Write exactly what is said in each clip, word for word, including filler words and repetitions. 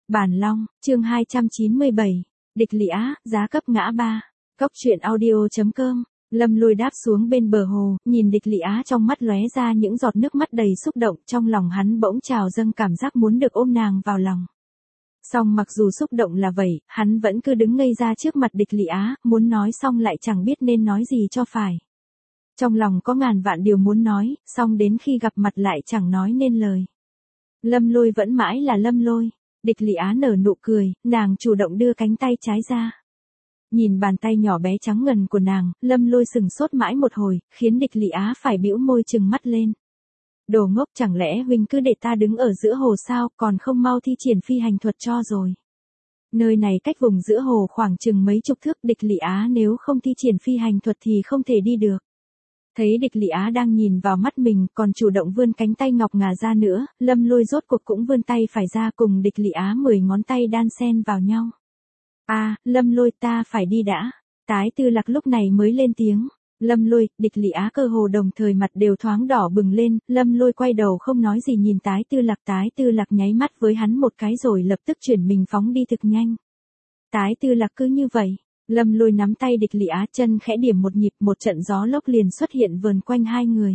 Bản Long, chương hai trăm chín mươi bảy, Địch Lị Á, giá cấp ngã ba. Cốc truyện audio chấm com. Lâm Lôi đáp xuống bên bờ hồ, nhìn Địch Lị Á trong mắt lóe ra những giọt nước mắt đầy xúc động, trong lòng hắn bỗng trào dâng cảm giác muốn được ôm nàng vào lòng. Song mặc dù xúc động là vậy, hắn vẫn cứ đứng ngây ra trước mặt Địch Lị Á, muốn nói xong lại chẳng biết nên nói gì cho phải. Trong lòng có ngàn vạn điều muốn nói, song đến khi gặp mặt lại chẳng nói nên lời. Lâm Lôi vẫn mãi là Lâm Lôi. Địch Lị Á nở nụ cười, nàng chủ động đưa cánh tay trái ra. Nhìn bàn tay nhỏ bé trắng ngần của nàng, Lâm Lôi sừng sốt mãi một hồi, khiến Địch Lị Á phải bĩu môi trừng mắt lên. Đồ ngốc, chẳng lẽ huynh cứ để ta đứng ở giữa hồ sao, còn không mau thi triển phi hành thuật cho rồi. Nơi này cách vùng giữa hồ khoảng chừng mấy chục thước, Địch Lị Á nếu không thi triển phi hành thuật thì không thể đi được. Thấy Địch Lị Á đang nhìn vào mắt mình, còn chủ động vươn cánh tay ngọc ngà ra nữa, Lâm Lôi rốt cuộc cũng vươn tay phải ra, cùng Địch Lị Á mười ngón tay đan xen vào nhau. A, à, Lâm Lôi, ta phải đi đã. Tái Tư Lạc lúc này mới lên tiếng. Lâm Lôi, Địch Lị Á cơ hồ đồng thời mặt đều thoáng đỏ bừng lên, Lâm Lôi quay đầu không nói gì nhìn Tái Tư Lạc, Tái Tư Lạc nháy mắt với hắn một cái rồi lập tức chuyển mình phóng đi thực nhanh. Tái Tư Lạc cứ như vậy. Lâm Lôi nắm tay Địch Lị Á, chân khẽ điểm một nhịp, một trận gió lốc liền xuất hiện vờn quanh hai người.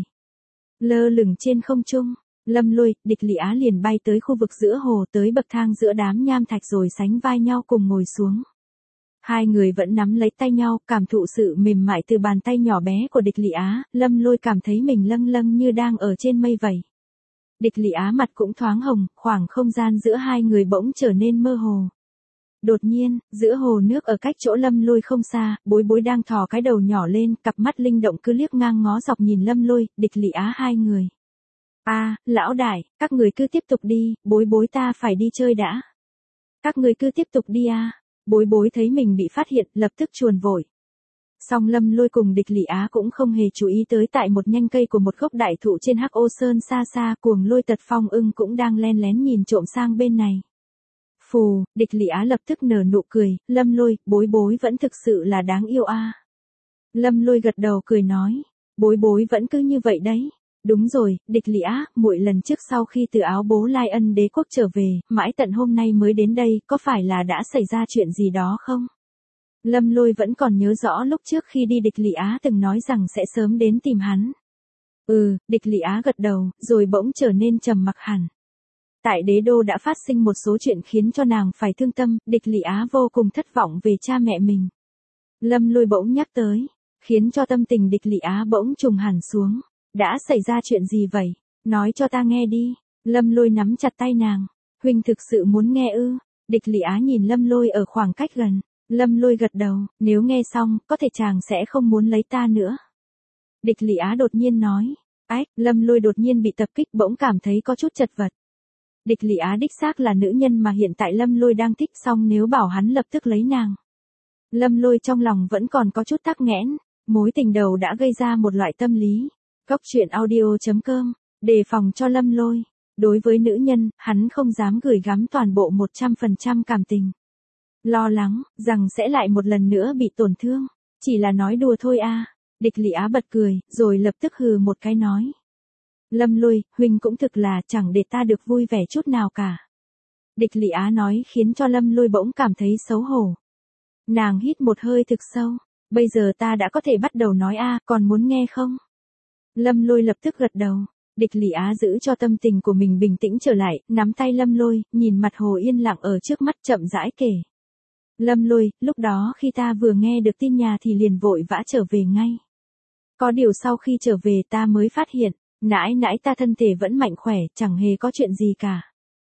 Lơ lửng trên không trung, Lâm Lôi, Địch Lị Á liền bay tới khu vực giữa hồ, tới bậc thang giữa đám nham thạch rồi sánh vai nhau cùng ngồi xuống. Hai người vẫn nắm lấy tay nhau, cảm thụ sự mềm mại từ bàn tay nhỏ bé của Địch Lị Á, Lâm Lôi cảm thấy mình lâng lâng như đang ở trên mây vậy. Địch Lị Á mặt cũng thoáng hồng, khoảng không gian giữa hai người bỗng trở nên mơ hồ. Đột nhiên, giữa hồ nước ở cách chỗ Lâm Lôi không xa, Bối Bối đang thò cái đầu nhỏ lên, cặp mắt linh động cứ liếc ngang ngó dọc nhìn Lâm Lôi, Địch Lị Á hai người. A, à, lão đại, các người cứ tiếp tục đi, Bối Bối ta phải đi chơi đã. Các người cứ tiếp tục đi a. À. Bối Bối thấy mình bị phát hiện, lập tức chuồn vội. Song Lâm Lôi cùng Địch Lị Á cũng không hề chú ý tới, tại một nhánh cây của một gốc đại thụ trên Hắc Ô Sơn xa xa, Cuồng Lôi Tật Phong Ưng cũng đang len lén nhìn trộm sang bên này. Phù, Địch Lị Á lập tức nở nụ cười, Lâm Lôi, Bối Bối vẫn thực sự là đáng yêu a. À. Lâm Lôi gật đầu cười nói, Bối Bối vẫn cứ như vậy đấy. Đúng rồi, Địch Lị Á, muội lần trước sau khi từ Áo Bố Lai Ân Đế quốc trở về, mãi tận hôm nay mới đến đây, có phải là đã xảy ra chuyện gì đó không? Lâm Lôi vẫn còn nhớ rõ lúc trước khi đi Địch Lị Á từng nói rằng sẽ sớm đến tìm hắn. Ừ, Địch Lị Á gật đầu, rồi bỗng trở nên trầm mặc hẳn. Tại đế đô đã phát sinh một số chuyện khiến cho nàng phải thương tâm, Địch Lị Á vô cùng thất vọng về cha mẹ mình. Lâm Lôi bỗng nhắc tới, khiến cho tâm tình Địch Lị Á bỗng trùng hẳn xuống. Đã xảy ra chuyện gì vậy? Nói cho ta nghe đi. Lâm Lôi nắm chặt tay nàng. Huynh thực sự muốn nghe ư? Địch Lị Á nhìn Lâm Lôi ở khoảng cách gần. Lâm Lôi gật đầu, nếu nghe xong, có thể chàng sẽ không muốn lấy ta nữa. Địch Lị Á đột nhiên nói. Ách, Lâm Lôi đột nhiên bị tập kích, bỗng cảm thấy có chút chật vật. Địch Lị Á đích xác là nữ nhân mà hiện tại Lâm Lôi đang thích, xong nếu bảo hắn lập tức lấy nàng. Lâm Lôi trong lòng vẫn còn có chút tắc nghẽn, mối tình đầu đã gây ra một loại tâm lý. Cốc truyện audio chấm com, đề phòng cho Lâm Lôi. Đối với nữ nhân, hắn không dám gửi gắm toàn bộ một trăm phần trăm cảm tình. Lo lắng, rằng sẽ lại một lần nữa bị tổn thương. Chỉ là nói đùa thôi a. À. Địch Lị Á bật cười, rồi lập tức hừ một cái nói. Lâm Lôi, huynh cũng thực là chẳng để ta được vui vẻ chút nào cả. Địch Lị Á nói khiến cho Lâm Lôi bỗng cảm thấy xấu hổ. Nàng hít một hơi thực sâu. Bây giờ ta đã có thể bắt đầu nói a, à, còn muốn nghe không? Lâm Lôi lập tức gật đầu. Địch Lị Á giữ cho tâm tình của mình bình tĩnh trở lại, nắm tay Lâm Lôi, nhìn mặt hồ yên lặng ở trước mắt chậm rãi kể. Lâm Lôi, lúc đó khi ta vừa nghe được tin nhà thì liền vội vã trở về ngay. Có điều sau khi trở về ta mới phát hiện, nãi nãi ta thân thể vẫn mạnh khỏe, chẳng hề có chuyện gì cả.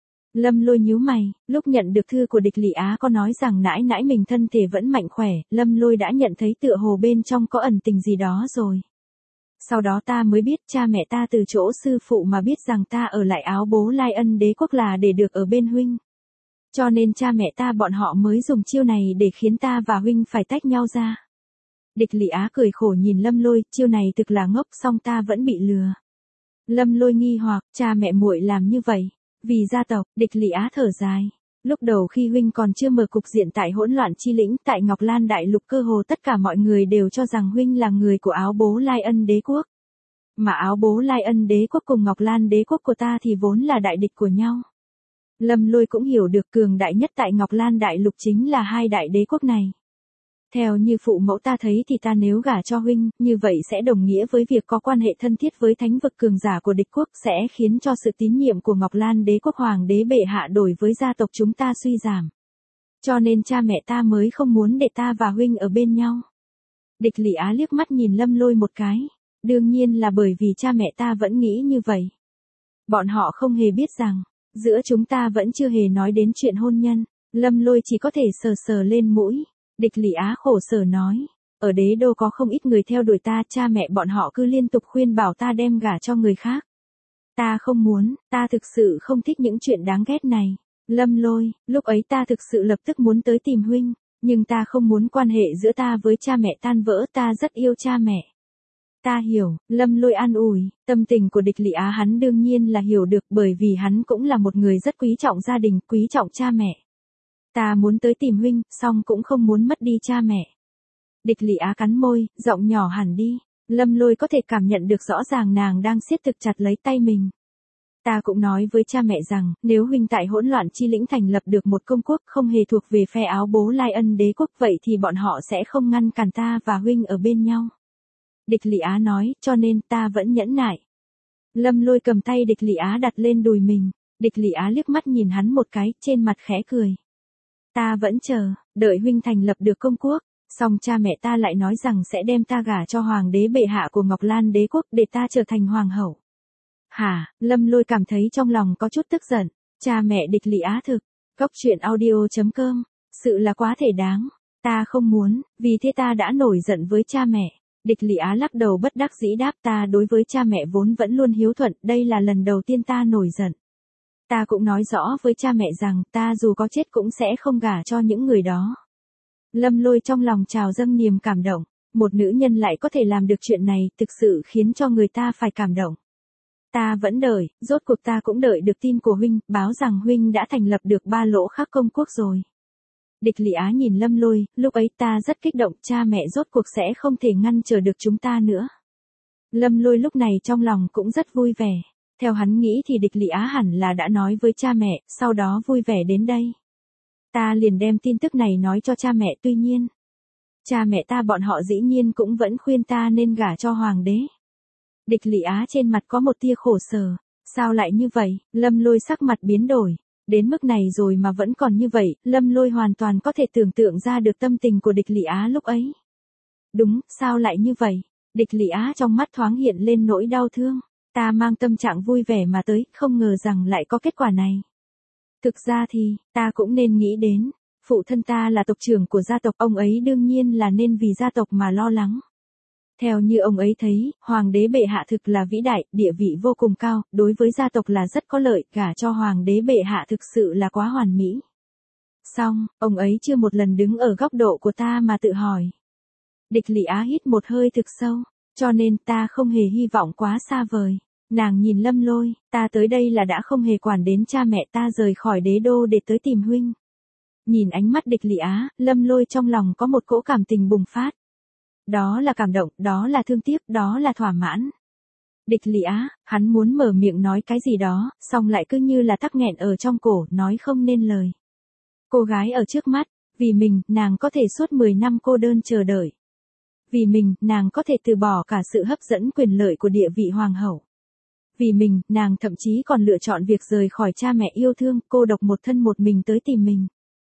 Lâm Lôi nhíu mày, lúc nhận được thư của Địch Lị Á có nói rằng nãi nãi mình thân thể vẫn mạnh khỏe, Lâm Lôi đã nhận thấy tựa hồ bên trong có ẩn tình gì đó rồi. Sau đó ta mới biết cha mẹ ta từ chỗ sư phụ mà biết rằng ta ở lại Áo Bố Lai Ân Đế quốc là để được ở bên huynh. Cho nên cha mẹ ta bọn họ mới dùng chiêu này để khiến ta và huynh phải tách nhau ra. Địch Lị Á cười khổ nhìn Lâm Lôi, chiêu này thực là ngốc, song ta vẫn bị lừa. Lâm Lôi nghi hoặc, cha mẹ muội làm như vậy, vì gia tộc. Địch Lị Á thở dài. Lúc đầu khi huynh còn chưa mở cục diện tại hỗn loạn chi lĩnh, tại Ngọc Lan Đại Lục, cơ hồ tất cả mọi người đều cho rằng huynh là người của Áo Bố Lai Ân Đế quốc. Mà Áo Bố Lai Ân Đế quốc cùng Ngọc Lan Đế quốc của ta thì vốn là đại địch của nhau. Lâm Lôi cũng hiểu được cường đại nhất tại Ngọc Lan Đại Lục chính là hai đại đế quốc này. Theo như phụ mẫu ta thấy thì ta nếu gả cho huynh, như vậy sẽ đồng nghĩa với việc có quan hệ thân thiết với thánh vực cường giả của địch quốc, sẽ khiến cho sự tín nhiệm của Ngọc Lan đế quốc hoàng đế bệ hạ đổi với gia tộc chúng ta suy giảm. Cho nên cha mẹ ta mới không muốn để ta và huynh ở bên nhau. Địch Lị Á liếc mắt nhìn Lâm Lôi một cái. Đương nhiên là bởi vì cha mẹ ta vẫn nghĩ như vậy. Bọn họ không hề biết rằng, giữa chúng ta vẫn chưa hề nói đến chuyện hôn nhân. Lâm Lôi chỉ có thể sờ sờ lên mũi. Địch Lị Á khổ sở nói. Ở đế đô có không ít người theo đuổi ta, cha mẹ bọn họ cứ liên tục khuyên bảo ta đem gả cho người khác. Ta không muốn, ta thực sự không thích những chuyện đáng ghét này. Lâm Lôi, lúc ấy ta thực sự lập tức muốn tới tìm huynh, nhưng ta không muốn quan hệ giữa ta với cha mẹ tan vỡ, ta rất yêu cha mẹ. Ta hiểu, Lâm Lôi an ủi, tâm tình của Địch Lị Á hắn đương nhiên là hiểu được, bởi vì hắn cũng là một người rất quý trọng gia đình, quý trọng cha mẹ. Ta muốn tới tìm huynh, song cũng không muốn mất đi cha mẹ. Địch Lị Á cắn môi, giọng nhỏ hẳn đi. Lâm Lôi có thể cảm nhận được rõ ràng nàng đang siết thực chặt lấy tay mình. Ta cũng nói với cha mẹ rằng, nếu huynh tại hỗn loạn chi lĩnh thành lập được một công quốc không hề thuộc về phe áo bố Lai Ân đế quốc, vậy thì bọn họ sẽ không ngăn cản ta và huynh ở bên nhau. Địch Lị Á nói, cho nên ta vẫn nhẫn nại. Lâm Lôi cầm tay Địch Lị Á đặt lên đùi mình. Địch Lị Á liếc mắt nhìn hắn một cái, trên mặt khẽ cười. Ta vẫn chờ, đợi huynh thành lập được công quốc, song cha mẹ ta lại nói rằng sẽ đem ta gả cho hoàng đế bệ hạ của Ngọc Lan đế quốc để ta trở thành hoàng hậu. Hả, Lâm Lôi cảm thấy trong lòng có chút tức giận. Cha mẹ Địch Lị Á thực, cốc truyện audio chấm com, sự là quá thể đáng. Ta không muốn, vì thế ta đã nổi giận với cha mẹ. Địch Lị Á lắc đầu bất đắc dĩ đáp, ta đối với cha mẹ vốn vẫn luôn hiếu thuận, đây là lần đầu tiên ta nổi giận. Ta cũng nói rõ với cha mẹ rằng ta dù có chết cũng sẽ không gả cho những người đó. Lâm Lôi trong lòng trào dâng niềm cảm động, một nữ nhân lại có thể làm được chuyện này, thực sự khiến cho người ta phải cảm động. Ta vẫn đợi, rốt cuộc ta cũng đợi được tin của huynh, báo rằng huynh đã thành lập được ba lỗ khắc công quốc rồi. Địch Lị Á nhìn Lâm Lôi, lúc ấy ta rất kích động, cha mẹ rốt cuộc sẽ không thể ngăn trở được chúng ta nữa. Lâm Lôi lúc này trong lòng cũng rất vui vẻ. Theo hắn nghĩ thì Địch Lị Á hẳn là đã nói với cha mẹ, sau đó vui vẻ đến đây. Ta liền đem tin tức này nói cho cha mẹ, tuy nhiên. Cha mẹ ta bọn họ dĩ nhiên cũng vẫn khuyên ta nên gả cho hoàng đế. Địch Lị Á trên mặt có một tia khổ sở. Sao lại như vậy? Lâm Lôi sắc mặt biến đổi. Đến mức này rồi mà vẫn còn như vậy, Lâm Lôi hoàn toàn có thể tưởng tượng ra được tâm tình của Địch Lị Á lúc ấy. Đúng, sao lại như vậy? Địch Lị Á trong mắt thoáng hiện lên nỗi đau thương. Ta mang tâm trạng vui vẻ mà tới, không ngờ rằng lại có kết quả này. Thực ra thì, ta cũng nên nghĩ đến, phụ thân ta là tộc trưởng của gia tộc, ông ấy đương nhiên là nên vì gia tộc mà lo lắng. Theo như ông ấy thấy, hoàng đế bệ hạ thực là vĩ đại, địa vị vô cùng cao, đối với gia tộc là rất có lợi, gả cho hoàng đế bệ hạ thực sự là quá hoàn mỹ. Xong, ông ấy chưa một lần đứng ở góc độ của ta mà tự hỏi. Địch Lị Á hít một hơi thực sâu, cho nên ta không hề hy vọng quá xa vời. Nàng nhìn Lâm Lôi, ta tới đây là đã không hề quản đến cha mẹ, ta rời khỏi đế đô để tới tìm huynh. Nhìn ánh mắt Địch Lị Á, Lâm Lôi trong lòng có một cỗ cảm tình bùng phát. Đó là cảm động, đó là thương tiếc, đó là thỏa mãn. Địch Lị Á, hắn muốn mở miệng nói cái gì đó, song lại cứ như là tắc nghẹn ở trong cổ, nói không nên lời. Cô gái ở trước mắt, vì mình, nàng có thể suốt mười năm cô đơn chờ đợi. Vì mình, nàng có thể từ bỏ cả sự hấp dẫn quyền lợi của địa vị hoàng hậu. Vì mình, nàng thậm chí còn lựa chọn việc rời khỏi cha mẹ yêu thương, cô độc một thân một mình tới tìm mình.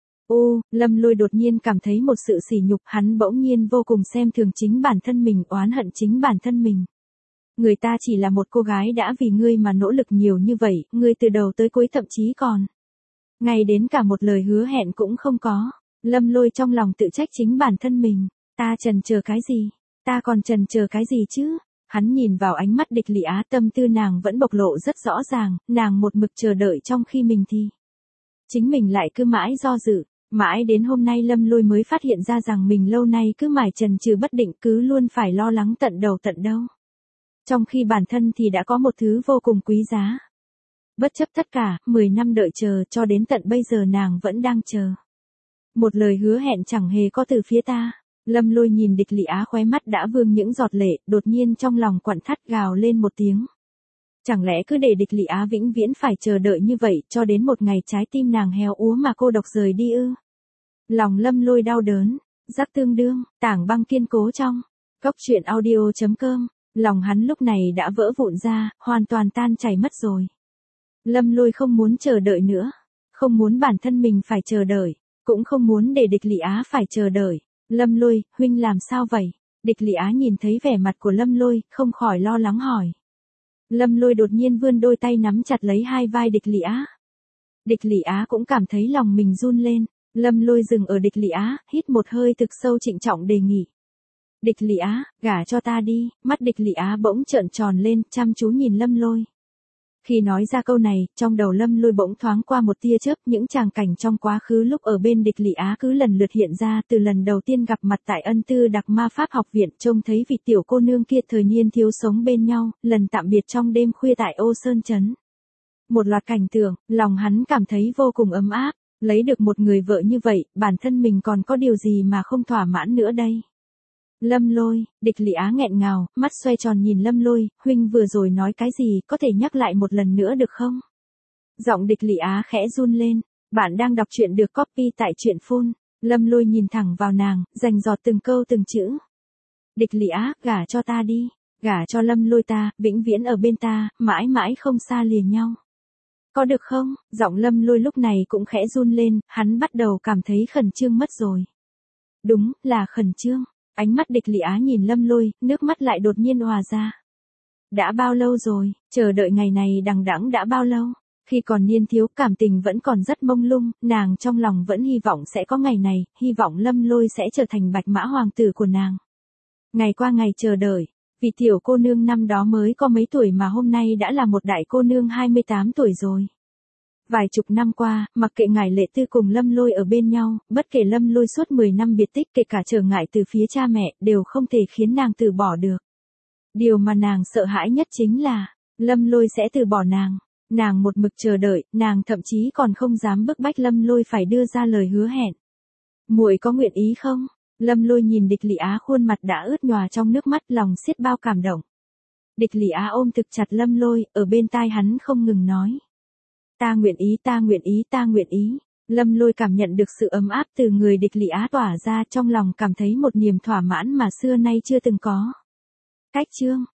Ô, Lâm Lôi đột nhiên cảm thấy một sự sỉ nhục, hắn bỗng nhiên vô cùng xem thường chính bản thân mình, oán hận chính bản thân mình. Người ta chỉ là một cô gái đã vì ngươi mà nỗ lực nhiều như vậy, ngươi từ đầu tới cuối thậm chí còn. Ngay đến cả một lời hứa hẹn cũng không có. Lâm Lôi trong lòng tự trách chính bản thân mình. Ta trần chờ cái gì? Ta còn trần chờ cái gì chứ? Hắn nhìn vào ánh mắt Địch Lị Á, tâm tư nàng vẫn bộc lộ rất rõ ràng, nàng một mực chờ đợi trong khi mình thì. Chính mình lại cứ mãi do dự, mãi đến hôm nay Lâm Lôi mới phát hiện ra rằng mình lâu nay cứ mải chần chừ bất định, cứ luôn phải lo lắng tận đầu tận đâu. Trong khi bản thân thì đã có một thứ vô cùng quý giá. Bất chấp tất cả, mười năm đợi chờ, cho đến tận bây giờ nàng vẫn đang chờ. Một lời hứa hẹn chẳng hề có từ phía ta. Lâm Lôi nhìn Địch Lị Á, khóe mắt đã vương những giọt lệ, đột nhiên trong lòng quặn thắt, gào lên một tiếng. Chẳng lẽ cứ để địch Lị Á vĩnh viễn phải chờ đợi như vậy cho đến một ngày trái tim nàng héo úa mà cô độc rời đi ư? Lòng Lâm Lôi đau đớn, rắc tương đương, tảng băng kiên cố trong. Cốc truyện audio chấm com, lòng hắn lúc này đã vỡ vụn ra, hoàn toàn tan chảy mất rồi. Lâm Lôi không muốn chờ đợi nữa, không muốn bản thân mình phải chờ đợi, cũng không muốn để địch Lị Á phải chờ đợi. Lâm Lôi, huynh làm sao vậy? Địch Lị Á nhìn thấy vẻ mặt của Lâm Lôi, không khỏi lo lắng hỏi. Lâm Lôi đột nhiên vươn đôi tay nắm chặt lấy hai vai địch Lị Á. Địch Lị Á cũng cảm thấy lòng mình run lên. Lâm Lôi dừng ở địch Lị Á, hít một hơi thực sâu trịnh trọng đề nghị. Địch Lị Á, gả cho ta đi. Mắt địch Lị Á bỗng trợn tròn lên, chăm chú nhìn Lâm Lôi. Khi nói ra câu này, trong đầu Lâm Lôi bỗng thoáng qua một tia chớp, những tràng cảnh trong quá khứ lúc ở bên địch Lị Á cứ lần lượt hiện ra, từ lần đầu tiên gặp mặt tại Ân Tư Đặc Ma Pháp học viện, trông thấy vị tiểu cô nương kia thời niên thiếu sống bên nhau, lần tạm biệt trong đêm khuya tại Ô Sơn Trấn. Một loạt cảnh tượng, lòng hắn cảm thấy vô cùng ấm áp, lấy được một người vợ như vậy, bản thân mình còn có điều gì mà không thỏa mãn nữa đây. Lâm Lôi, địch Lị Á nghẹn ngào, mắt xoay tròn nhìn Lâm Lôi, huynh vừa rồi nói cái gì, có thể nhắc lại một lần nữa được không? Giọng địch Lị Á khẽ run lên, bạn đang đọc truyện được copy tại truyện phone. Lâm Lôi nhìn thẳng vào nàng, rành rọt từng câu từng chữ. Địch Lị Á, gả cho ta đi, gả cho Lâm Lôi ta, vĩnh viễn ở bên ta, mãi mãi không xa lìa nhau. Có được không? Giọng Lâm Lôi lúc này cũng khẽ run lên, hắn bắt đầu cảm thấy khẩn trương mất rồi. Đúng, là khẩn trương. Ánh mắt địch Lị Á nhìn Lâm Lôi, nước mắt lại đột nhiên òa ra. Đã bao lâu rồi, chờ đợi ngày này đằng đẵng đã bao lâu? Khi còn niên thiếu cảm tình vẫn còn rất mông lung, nàng trong lòng vẫn hy vọng sẽ có ngày này, hy vọng Lâm Lôi sẽ trở thành bạch mã hoàng tử của nàng. Ngày qua ngày chờ đợi, vì tiểu cô nương năm đó mới có mấy tuổi mà hôm nay đã là một đại cô nương hai mươi tám tuổi rồi. Vài chục năm qua, mặc kệ ngài Lệ Tư cùng Lâm Lôi ở bên nhau, bất kể Lâm Lôi suốt mười năm biệt tích, kể cả trở ngại từ phía cha mẹ, đều không thể khiến nàng từ bỏ được. Điều mà nàng sợ hãi nhất chính là, Lâm Lôi sẽ từ bỏ nàng. Nàng một mực chờ đợi, nàng thậm chí còn không dám bức bách Lâm Lôi phải đưa ra lời hứa hẹn. Muội có nguyện ý không? Lâm Lôi nhìn địch Lị Á khuôn mặt đã ướt nhòa trong nước mắt, lòng xiết bao cảm động. Địch Lị Á ôm thực chặt Lâm Lôi, ở bên tai hắn không ngừng nói. Ta nguyện ý, ta nguyện ý, ta nguyện ý. Lâm Lôi cảm nhận được sự ấm áp từ người địch Lị Á tỏa ra, trong lòng cảm thấy một niềm thỏa mãn mà xưa nay chưa từng có. Cách chương